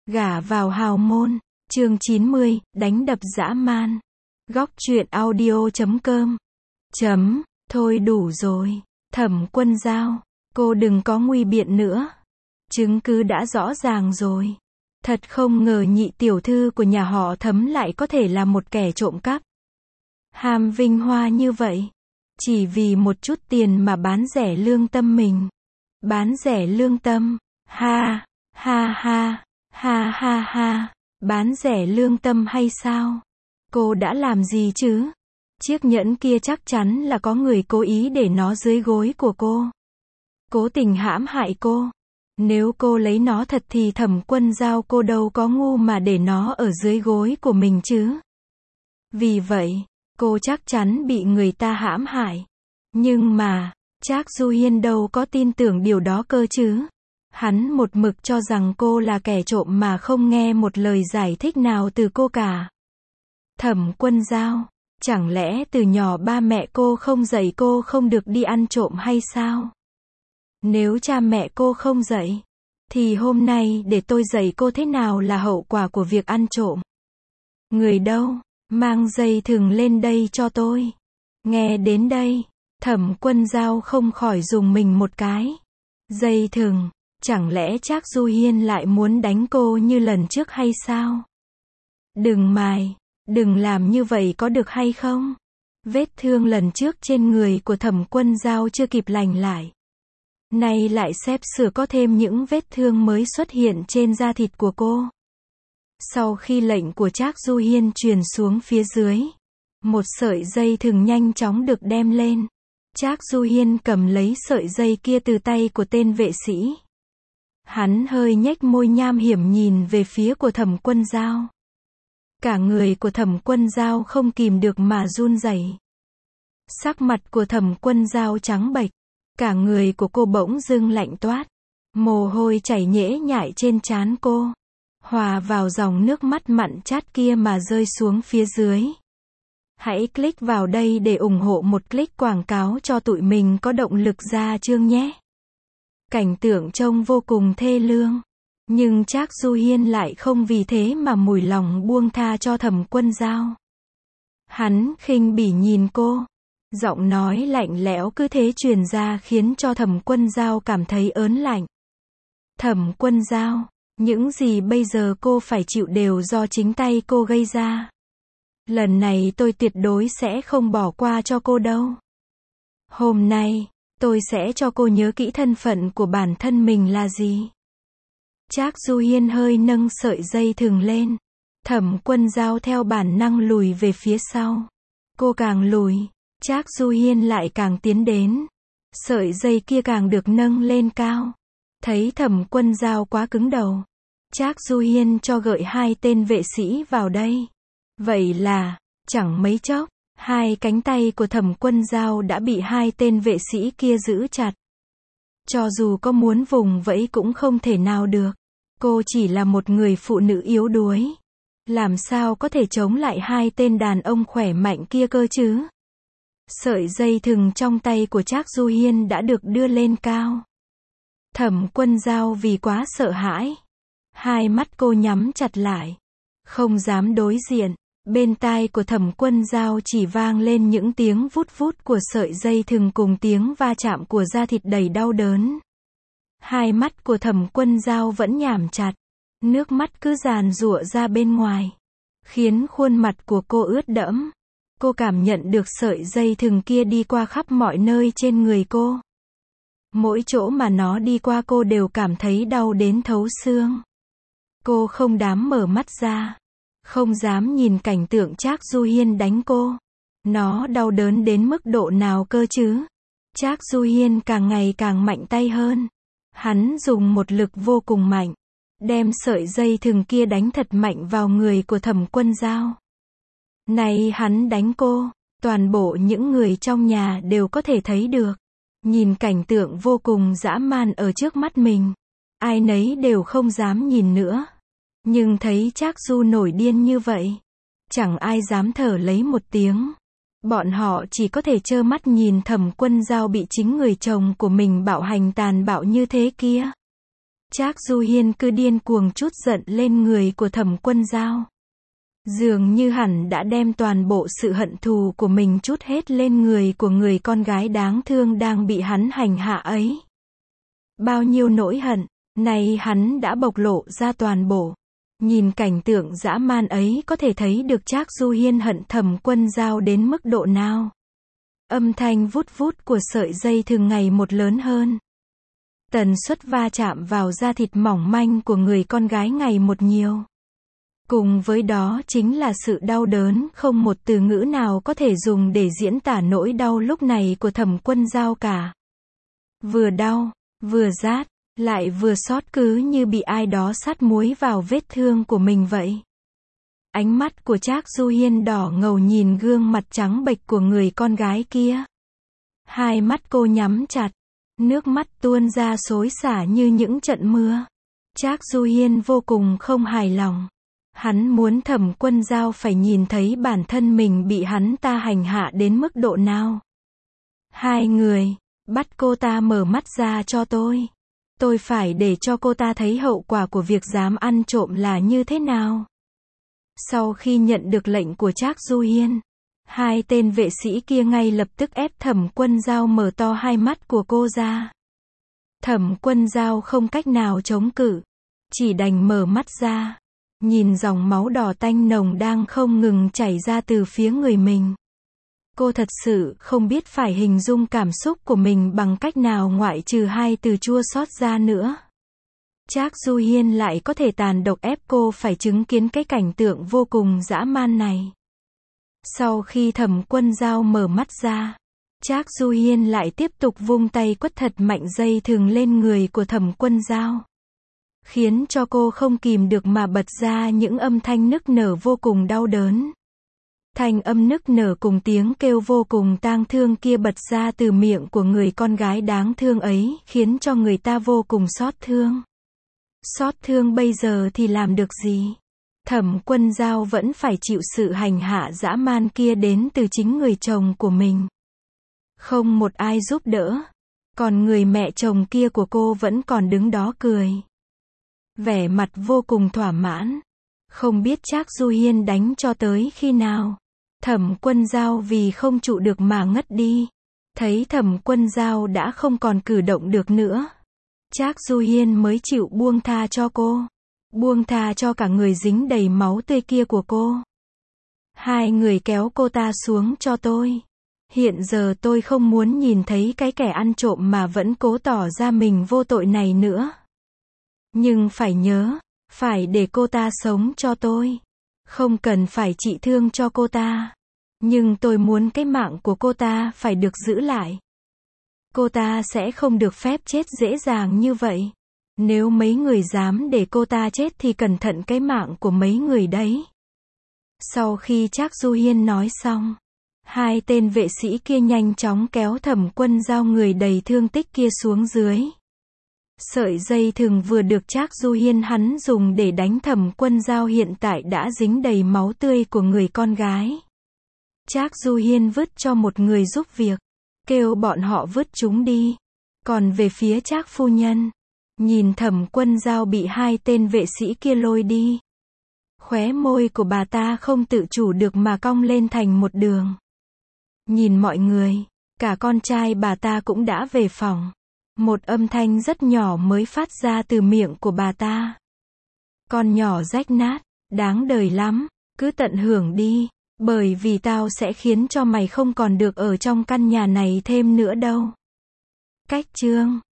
Gả vào hào môn, chương 90, đánh đập dã man. Góc truyện audio.com. Thôi đủ rồi, Thẩm Quân Dao, cô đừng có nguy biện nữa. Chứng cứ đã rõ ràng rồi. Thật không ngờ nhị tiểu thư của nhà họ Thẩm lại có thể là một kẻ trộm cắp. Ham vinh hoa như vậy, chỉ vì một chút tiền mà bán rẻ lương tâm mình. Bán rẻ lương tâm, ha, ha ha, ha ha ha, bán rẻ lương tâm hay sao? Cô đã làm gì chứ? Chiếc nhẫn kia chắc chắn là có người cố ý để nó dưới gối của cô. Cố tình hãm hại cô. Nếu cô lấy nó thật thì Thẩm Quân Dao cô đâu có ngu mà để nó ở dưới gối của mình chứ. Vì vậy, cô chắc chắn bị người ta hãm hại. Nhưng mà, Trác Du Hiên đâu có tin tưởng điều đó cơ chứ. Hắn một mực cho rằng cô là kẻ trộm mà không nghe một lời giải thích nào từ cô cả. Thẩm Quân Dao, chẳng lẽ từ nhỏ ba mẹ cô không dạy cô không được đi ăn trộm hay sao? Nếu cha mẹ cô không dạy, thì hôm nay để tôi dạy cô thế nào là hậu quả của việc ăn trộm. Người đâu, mang dây thừng lên đây cho tôi. Nghe đến đây, Thẩm Quân Dao không khỏi rùng mình một cái. Dây thừng, chẳng lẽ Trác Du Hiên lại muốn đánh cô như lần trước hay sao? Đừng mài, đừng làm như vậy có được hay không? Vết thương lần trước trên người của Thẩm Quân Dao chưa kịp lành lại. Nay lại xếp sửa có thêm những vết thương mới xuất hiện trên da thịt của cô. Sau khi lệnh của Trác Du Hiên truyền xuống phía dưới, một sợi dây thừng nhanh chóng được đem lên. Trác Du Hiên cầm lấy sợi dây kia từ tay của tên vệ sĩ. Hắn hơi nhếch môi nham hiểm nhìn về phía của Thẩm Quân Dao. Cả người của Thẩm Quân Dao không kìm được mà run rẩy. Sắc mặt của Thẩm Quân Dao trắng bệch, cả người của cô bỗng dưng lạnh toát. Mồ hôi chảy nhễ nhại trên trán cô, hòa vào dòng nước mắt mặn chát kia mà rơi xuống phía dưới. Hãy click vào đây để ủng hộ một click quảng cáo cho tụi mình có động lực ra chương nhé. Cảnh tượng trông vô cùng thê lương, nhưng Trác Du Hiên lại không vì thế mà mủi lòng buông tha cho Thẩm Quân Dao. Hắn khinh bỉ nhìn cô, giọng nói lạnh lẽo cứ thế truyền ra khiến cho Thẩm Quân Dao cảm thấy ớn lạnh. Thẩm Quân Dao, những gì bây giờ cô phải chịu đều do chính tay cô gây ra. Lần này tôi tuyệt đối sẽ không bỏ qua cho cô đâu. Hôm nay, tôi sẽ cho cô nhớ kỹ thân phận của bản thân mình là gì. Trác Du Hiên hơi nâng sợi dây thừng lên. Thẩm Quân Dao theo bản năng lùi về phía sau. Cô càng lùi, Trác Du Hiên lại càng tiến đến. Sợi dây kia càng được nâng lên cao. Thấy Thẩm Quân Dao quá cứng đầu, Trác Du Hiên cho gợi hai tên vệ sĩ vào đây. Vậy là, chẳng mấy chốc, hai cánh tay của Thẩm Quân Dao đã bị hai tên vệ sĩ kia giữ chặt. Cho dù có muốn vùng vẫy cũng không thể nào được. Cô chỉ là một người phụ nữ yếu đuối. Làm sao có thể chống lại hai tên đàn ông khỏe mạnh kia cơ chứ? Sợi dây thừng trong tay của Trác Du Hiên đã được đưa lên cao. Thẩm Quân Dao vì quá sợ hãi, hai mắt cô nhắm chặt lại, không dám đối diện. Bên tai của Thẩm Quân Dao chỉ vang lên những tiếng vút vút của sợi dây thừng cùng tiếng va chạm của da thịt đầy đau đớn. Hai mắt của Thẩm Quân Dao vẫn nhắm chặt, nước mắt cứ giàn giụa ra bên ngoài, khiến khuôn mặt của cô ướt đẫm. Cô cảm nhận được sợi dây thừng kia đi qua khắp mọi nơi trên người cô. Mỗi chỗ mà nó đi qua cô đều cảm thấy đau đến thấu xương. Cô không dám mở mắt ra, không dám nhìn cảnh tượng Trác Du Hiên đánh cô. Nó đau đớn đến mức độ nào cơ chứ? Trác Du Hiên càng ngày càng mạnh tay hơn. Hắn dùng một lực vô cùng mạnh, đem sợi dây thừng kia đánh thật mạnh vào người của Thẩm Quân Dao. Này hắn đánh cô, toàn bộ những người trong nhà đều có thể thấy được. Nhìn cảnh tượng vô cùng dã man ở trước mắt mình, ai nấy đều không dám nhìn nữa. Nhưng thấy Trác Du nổi điên như vậy, chẳng ai dám thở lấy một tiếng. Bọn họ chỉ có thể trơ mắt nhìn Thẩm Quân Dao bị chính người chồng của mình bạo hành tàn bạo như thế kia. Trác Du Hiên cứ điên cuồng trút giận lên người của Thẩm Quân Dao. Dường như hẳn đã đem toàn bộ sự hận thù của mình trút hết lên người của người con gái đáng thương đang bị hắn hành hạ ấy. Bao nhiêu nỗi hận, này hắn đã bộc lộ ra toàn bộ. Nhìn cảnh tượng dã man ấy có thể thấy được Trác Du Hiên hận Thẩm Quân Dao đến mức độ nào. Âm thanh vút vút của sợi dây thường ngày một lớn hơn. Tần suất va chạm vào da thịt mỏng manh của người con gái ngày một nhiều. Cùng với đó chính là sự đau đớn, không một từ ngữ nào có thể dùng để diễn tả nỗi đau lúc này của Thẩm Quân Dao cả. Vừa đau, vừa rát, lại vừa xót, cứ như bị ai đó sắt muối vào vết thương của mình vậy. Ánh mắt của Trác Du Hiên đỏ ngầu nhìn gương mặt trắng bệch của người con gái kia. Hai mắt cô nhắm chặt, nước mắt tuôn ra xối xả như những trận mưa. Trác Du Hiên vô cùng không hài lòng. Hắn muốn Thẩm Quân Dao phải nhìn thấy bản thân mình bị hắn ta hành hạ đến mức độ nào. Hai người, bắt cô ta mở mắt ra cho tôi. Tôi phải để cho cô ta thấy hậu quả của việc dám ăn trộm là như thế nào. Sau khi nhận được lệnh của Trác Du Hiên, hai tên vệ sĩ kia ngay lập tức ép Thẩm Quân Dao mở to hai mắt của cô ra. Thẩm Quân Dao không cách nào chống cự, chỉ đành mở mắt ra, nhìn dòng máu đỏ tanh nồng đang không ngừng chảy ra từ phía người mình. Cô thật sự không biết phải hình dung cảm xúc của mình bằng cách nào ngoại trừ hai từ chua xót ra nữa. Trác Du Hiên lại có thể tàn độc ép cô phải chứng kiến cái cảnh tượng vô cùng dã man này. Sau khi Thẩm Quân Dao mở mắt ra, Trác Du Hiên lại tiếp tục vung tay quất thật mạnh dây thừng lên người của Thẩm Quân Dao, khiến cho cô không kìm được mà bật ra những âm thanh nức nở vô cùng đau đớn. Thanh âm nức nở cùng tiếng kêu vô cùng tang thương kia bật ra từ miệng của người con gái đáng thương ấy, khiến cho người ta vô cùng xót thương. Xót thương bây giờ thì làm được gì? Thẩm Quân Dao vẫn phải chịu sự hành hạ dã man kia đến từ chính người chồng của mình. Không một ai giúp đỡ. Còn người mẹ chồng kia của cô vẫn còn đứng đó cười, vẻ mặt vô cùng thỏa mãn. Không biết Trác Du Hiên đánh cho tới khi nào. Thẩm Quân Dao vì không trụ được mà ngất đi. Thấy Thẩm Quân Dao đã không còn cử động được nữa, Trác Du Hiên mới chịu buông tha cho cô. Buông tha cho cả người dính đầy máu tươi kia của cô. Hai người kéo cô ta xuống cho tôi. Hiện giờ tôi không muốn nhìn thấy cái kẻ ăn trộm mà vẫn cố tỏ ra mình vô tội này nữa. Nhưng phải nhớ, phải để cô ta sống cho tôi. Không cần phải trị thương cho cô ta. Nhưng tôi muốn cái mạng của cô ta phải được giữ lại. Cô ta sẽ không được phép chết dễ dàng như vậy. Nếu mấy người dám để cô ta chết thì cẩn thận cái mạng của mấy người đấy. Sau khi Trác Du Hiên nói xong, hai tên vệ sĩ kia nhanh chóng kéo Thẩm Quân Dao người đầy thương tích kia xuống dưới. Sợi dây thừng vừa được Trác Du Hiên hắn dùng để đánh Thẩm Quân Dao hiện tại đã dính đầy máu tươi của người con gái. Trác Du Hiên vứt cho một người giúp việc, kêu bọn họ vứt chúng đi. Còn về phía Trác phu nhân, nhìn Thẩm Quân Dao bị hai tên vệ sĩ kia lôi đi, khóe môi của bà ta không tự chủ được mà cong lên thành một đường. Nhìn mọi người, cả con trai bà ta cũng đã về phòng. Một âm thanh rất nhỏ mới phát ra từ miệng của bà ta. Con nhỏ rách nát, đáng đời lắm, cứ tận hưởng đi, bởi vì tao sẽ khiến cho mày không còn được ở trong căn nhà này thêm nữa đâu. Cách chương